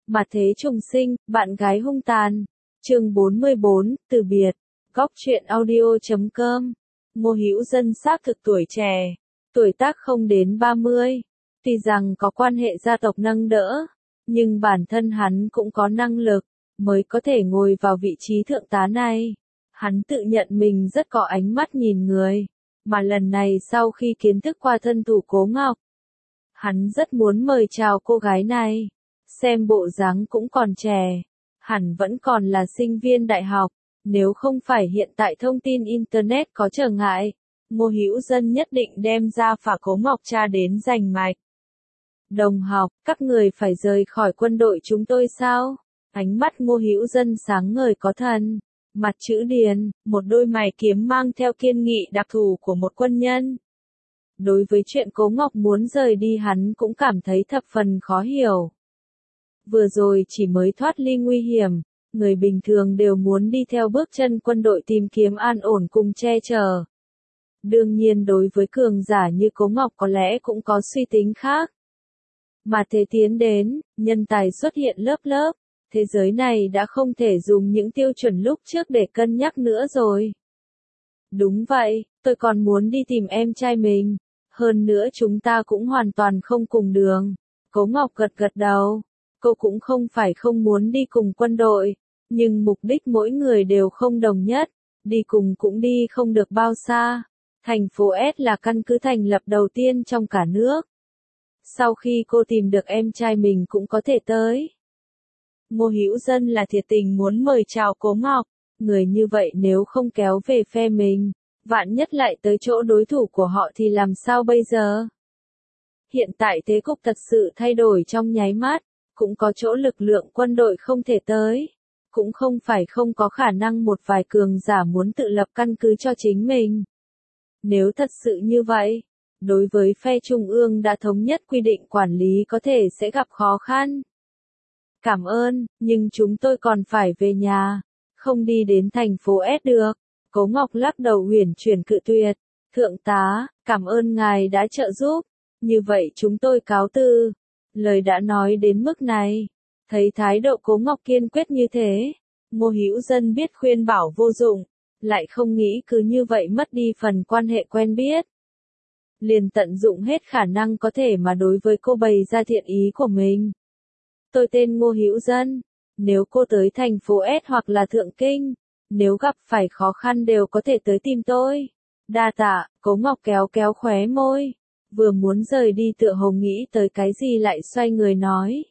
Mà thế trùng sinh, bạn gái hung tàn. Chương 44, từ biệt. Góc truyện audio.com. Ngô Hữu Dân xác thực tuổi trẻ, tuổi tác không đến 30. Tuy rằng có quan hệ gia tộc nâng đỡ, nhưng bản thân hắn cũng có năng lực, mới có thể ngồi vào vị trí thượng tá này. Hắn tự nhận mình rất có ánh mắt nhìn người, mà lần này sau khi kiến thức qua thân thủ Cố Ngọc, hắn rất muốn mời chào cô gái này. Xem bộ dáng cũng còn trẻ, hẳn vẫn còn là sinh viên đại học, nếu không phải hiện tại thông tin Internet có trở ngại, Ngô Hữu Dân nhất định đem ra phả Cố Ngọc tra đến rành mạch. Đồng học, các người phải rời khỏi quân đội chúng tôi sao? Ánh mắt Ngô Hữu Dân sáng ngời có thần, mặt chữ điền, một đôi mày kiếm mang theo kiên nghị đặc thù của một quân nhân. Đối với chuyện Cố Ngọc muốn rời đi hắn cũng cảm thấy thập phần khó hiểu. Vừa rồi chỉ mới thoát ly nguy hiểm, người bình thường đều muốn đi theo bước chân quân đội tìm kiếm an ổn cùng che chở. Đương nhiên đối với cường giả như Cố Ngọc có lẽ cũng có suy tính khác. Mà thế tiến đến, nhân tài xuất hiện lớp lớp, thế giới này đã không thể dùng những tiêu chuẩn lúc trước để cân nhắc nữa rồi. Đúng vậy, tôi còn muốn đi tìm em trai mình, hơn nữa chúng ta cũng hoàn toàn không cùng đường. Cố Ngọc gật gật đầu. Cô cũng không phải không muốn đi cùng quân đội, nhưng mục đích mỗi người đều không đồng nhất, đi cùng cũng đi không được bao xa. Thành phố S là căn cứ thành lập đầu tiên trong cả nước. Sau khi cô tìm được em trai mình cũng có thể tới. Ngô Hữu Dân là thiệt tình muốn mời chào Cố Ngọc, người như vậy nếu không kéo về phe mình, vạn nhất lại tới chỗ đối thủ của họ thì làm sao bây giờ? Hiện tại thế cục thật sự thay đổi trong nháy mắt. Cũng có chỗ lực lượng quân đội không thể tới. Cũng không phải không có khả năng một vài cường giả muốn tự lập căn cứ cho chính mình. Nếu thật sự như vậy, đối với phe trung ương đã thống nhất quy định quản lý có thể sẽ gặp khó khăn. Cảm ơn, nhưng chúng tôi còn phải về nhà, không đi đến thành phố S được. Cố Ngọc lắc đầu huyền chuyển cự tuyệt. Thượng tá, cảm ơn ngài đã trợ giúp. Như vậy chúng tôi cáo từ. Lời đã nói đến mức này, thấy thái độ Cố Ngọc kiên quyết như thế, Ngô Hữu Dân biết khuyên bảo vô dụng, lại không nghĩ cứ như vậy mất đi phần quan hệ quen biết. Liền tận dụng hết khả năng có thể mà đối với cô bày ra thiện ý của mình. Tôi tên Ngô Hữu Dân, nếu cô tới thành phố S hoặc là Thượng Kinh, nếu gặp phải khó khăn đều có thể tới tìm tôi. Đa tạ, Cố Ngọc kéo kéo khóe môi. Vừa muốn rời đi tựa hồ nghĩ tới cái gì lại xoay người nói.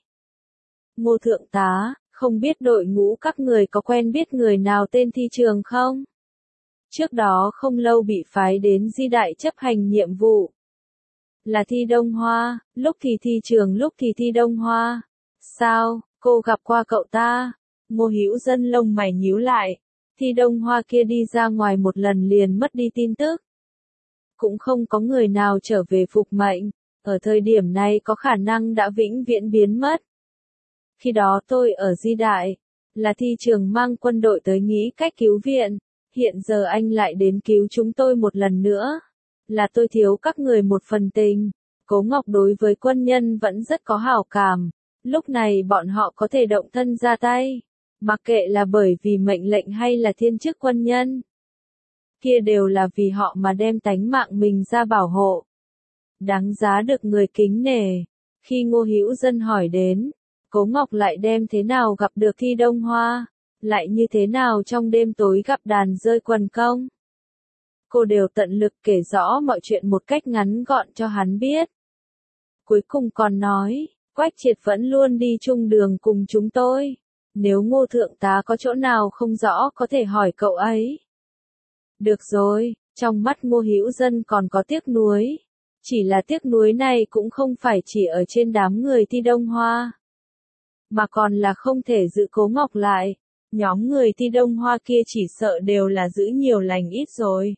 Ngô thượng tá, không biết đội ngũ các người có quen biết người nào tên Thi Trường không? Trước đó không lâu bị phái đến Di Đại chấp hành nhiệm vụ. Là Thi Đông Hoa, lúc thì Thi Trường lúc thì Thi Đông Hoa. Sao, cô gặp qua cậu ta? Ngô Hữu Dân lông mày nhíu lại. Thi Đông Hoa kia đi ra ngoài một lần liền mất đi tin tức. Cũng không có người nào trở về phục mệnh, ở thời điểm này có khả năng đã vĩnh viễn biến mất. Khi đó tôi ở Di Đại, là Thi Trường mang quân đội tới nghĩ cách cứu viện, hiện giờ anh lại đến cứu chúng tôi một lần nữa. Là tôi thiếu các người một phần tình. Cố Ngọc đối với quân nhân vẫn rất có hảo cảm, lúc này bọn họ có thể động thân ra tay, mặc kệ là bởi vì mệnh lệnh hay là thiên chức quân nhân. Kia đều là vì họ mà đem tánh mạng mình ra bảo hộ. Đáng giá được người kính nể. Khi Ngô Hữu Dân hỏi đến, Cố Ngọc lại đem thế nào gặp được Thi Đông Hoa, lại như thế nào trong đêm tối gặp đàn rơi quần công. Cô đều tận lực kể rõ mọi chuyện một cách ngắn gọn cho hắn biết. Cuối cùng còn nói, Quách Triệt vẫn luôn đi chung đường cùng chúng tôi. Nếu Ngô thượng tá có chỗ nào không rõ có thể hỏi cậu ấy. Được rồi, trong mắt Ngô Hữu Dân còn có tiếc nuối. Chỉ là tiếc nuối này cũng không phải chỉ ở trên đám người Thi Đông Hoa, mà còn là không thể giữ Cố Ngọc lại. Nhóm người Thi Đông Hoa kia chỉ sợ đều là giữ nhiều lành ít rồi.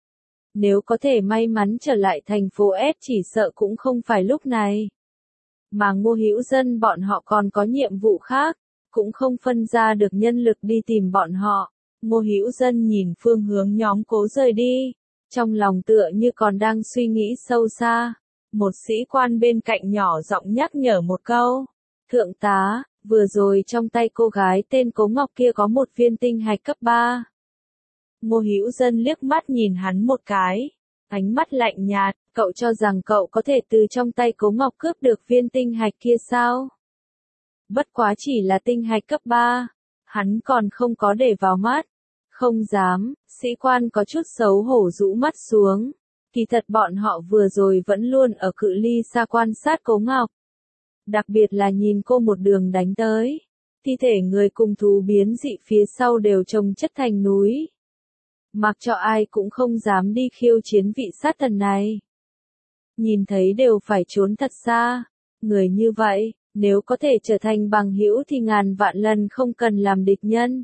Nếu có thể may mắn trở lại thành phố S chỉ sợ cũng không phải lúc này. Mà Ngô Hữu Dân bọn họ còn có nhiệm vụ khác, cũng không phân ra được nhân lực đi tìm bọn họ. Ngô Hữu Dân nhìn phương hướng nhóm Cố rời đi, trong lòng tựa như còn đang suy nghĩ sâu xa. Một sĩ quan bên cạnh nhỏ giọng nhắc nhở một câu. Thượng tá, Vừa rồi trong tay cô gái tên Cố Ngọc kia có một viên tinh hạch cấp 3. Ngô Hữu Dân liếc mắt nhìn hắn một cái, ánh mắt lạnh nhạt, cậu cho rằng cậu có thể từ trong tay Cố Ngọc cướp được viên tinh hạch kia sao? Bất quá chỉ là tinh hạch cấp 3, hắn còn không có để vào mắt. Không dám, sĩ quan có chút xấu hổ rũ mắt xuống. Kỳ thật bọn họ vừa rồi vẫn luôn ở cự ly xa quan sát Cố Ngọc. Đặc biệt là nhìn cô một đường đánh tới. Thi thể người cùng thú biến dị phía sau đều chồng chất thành núi. Mặc cho ai cũng không dám đi khiêu chiến vị sát thần này. Nhìn thấy đều phải trốn thật xa. Người như vậy, nếu có thể trở thành bằng hữu thì ngàn vạn lần không cần làm địch nhân.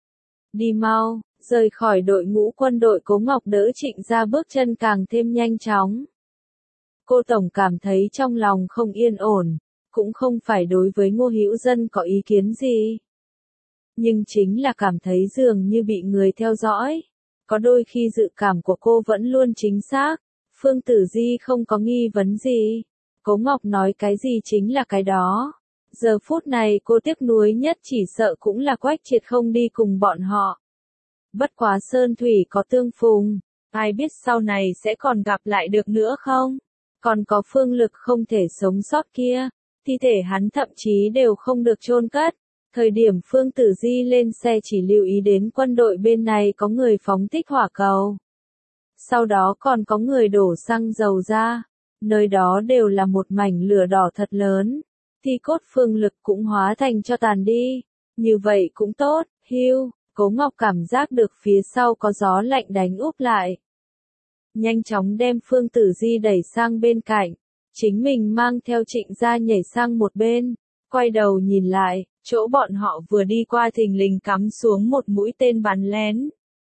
Đi mau, rời khỏi đội ngũ quân đội. Cố Ngọc đỡ Trịnh Gia bước chân càng thêm nhanh chóng. Cô tổng cảm thấy trong lòng không yên ổn, cũng không phải đối với Ngô Hữu Dân có ý kiến gì. Nhưng chính là cảm thấy dường như bị người theo dõi. Có đôi khi dự cảm của cô vẫn luôn chính xác. Phương Tử Di không có nghi vấn gì. Cố Ngọc nói cái gì chính là cái đó. Giờ phút này cô tiếc nuối nhất chỉ sợ cũng là Quách Triệt không đi cùng bọn họ. Bất quá sơn thủy có tương phùng, ai biết sau này sẽ còn gặp lại được nữa không? Còn có Phương Lực không thể sống sót kia, thi thể hắn thậm chí đều không được chôn cất. Thời điểm Phương Tử Di lên xe chỉ lưu ý đến quân đội bên này có người phóng thích hỏa cầu. Sau đó còn có người đổ xăng dầu ra, nơi đó đều là một mảnh lửa đỏ thật lớn. Thi cốt Phương Lực cũng hóa thành cho tàn đi. Như vậy cũng tốt, Hưu. Cố Ngọc cảm giác được phía sau có gió lạnh đánh úp lại. Nhanh chóng đem Phương Tử Di đẩy sang bên cạnh. Chính mình mang theo Trịnh Gia nhảy sang một bên. Quay đầu nhìn lại, chỗ bọn họ vừa đi qua thình lình cắm xuống một mũi tên bắn lén.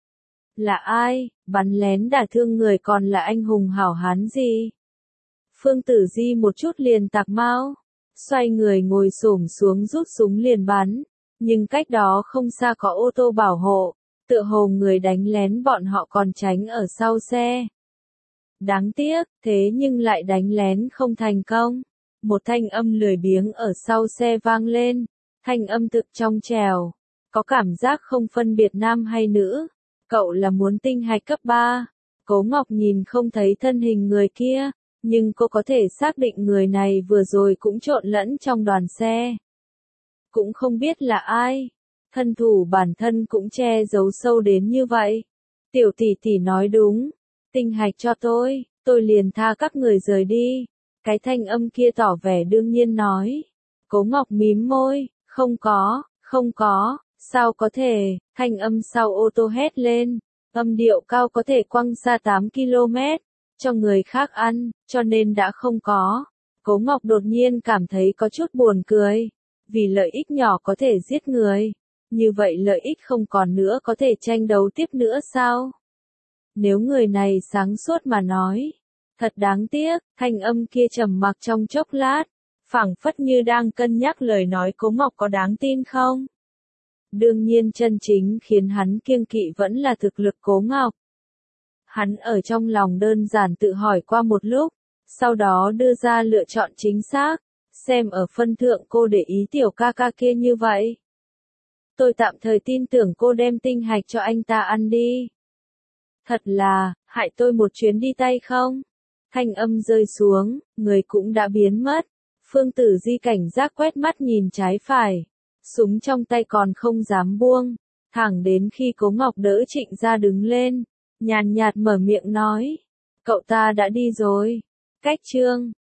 Là ai, bắn lén đả thương người còn là anh hùng hảo hán gì? Phương Tử Di một chút liền tạc mau. Xoay người ngồi xổm xuống rút súng liền bắn. Nhưng cách đó không xa có ô tô bảo hộ, tựa hồ người đánh lén bọn họ còn tránh ở sau xe. Đáng tiếc, thế nhưng lại đánh lén không thành công. Một thanh âm lười biếng ở sau xe vang lên, thanh âm thực trong trẻo, có cảm giác không phân biệt nam hay nữ. Cậu là muốn tinh hạch cấp 3. Cố Ngọc nhìn không thấy thân hình người kia, nhưng cô có thể xác định người này vừa rồi cũng trộn lẫn trong đoàn xe. Cũng không biết là ai. Thân thủ bản thân cũng che giấu sâu đến như vậy. Tiểu tỷ tỷ nói đúng. Tinh hạch cho tôi liền tha các người rời đi. Cái thanh âm kia tỏ vẻ đương nhiên nói. Cố Ngọc mím môi, không có, sao có thể, thanh âm sau ô tô hét lên. Âm điệu cao có thể quăng xa 8 km, cho người khác ăn, cho nên đã không có. Cố Ngọc đột nhiên cảm thấy có chút buồn cười. Vì lợi ích nhỏ có thể giết người. Như vậy lợi ích không còn nữa có thể tranh đấu tiếp nữa sao? Nếu người này sáng suốt mà nói. Thật đáng tiếc, thanh âm kia trầm mặc trong chốc lát. Phảng phất như đang cân nhắc lời nói Cố Ngọc có đáng tin không? Đương nhiên chân chính khiến hắn kiêng kỵ vẫn là thực lực Cố Ngọc. Hắn ở trong lòng đơn giản tự hỏi qua một lúc. Sau đó đưa ra lựa chọn chính xác. Xem ở phân thượng cô để ý tiểu ca ca kia như vậy. Tôi tạm thời tin tưởng cô đem tinh hạch cho anh ta ăn đi. Thật là, hại tôi một chuyến đi tay không? Thanh âm rơi xuống, người cũng đã biến mất. Phương Tử Di cảnh giác quét mắt nhìn trái phải. Súng trong tay còn không dám buông. Thẳng đến khi Cố Ngọc đỡ Trịnh Gia đứng lên. Nhàn nhạt mở miệng nói. Cậu ta đã đi rồi. Cách chương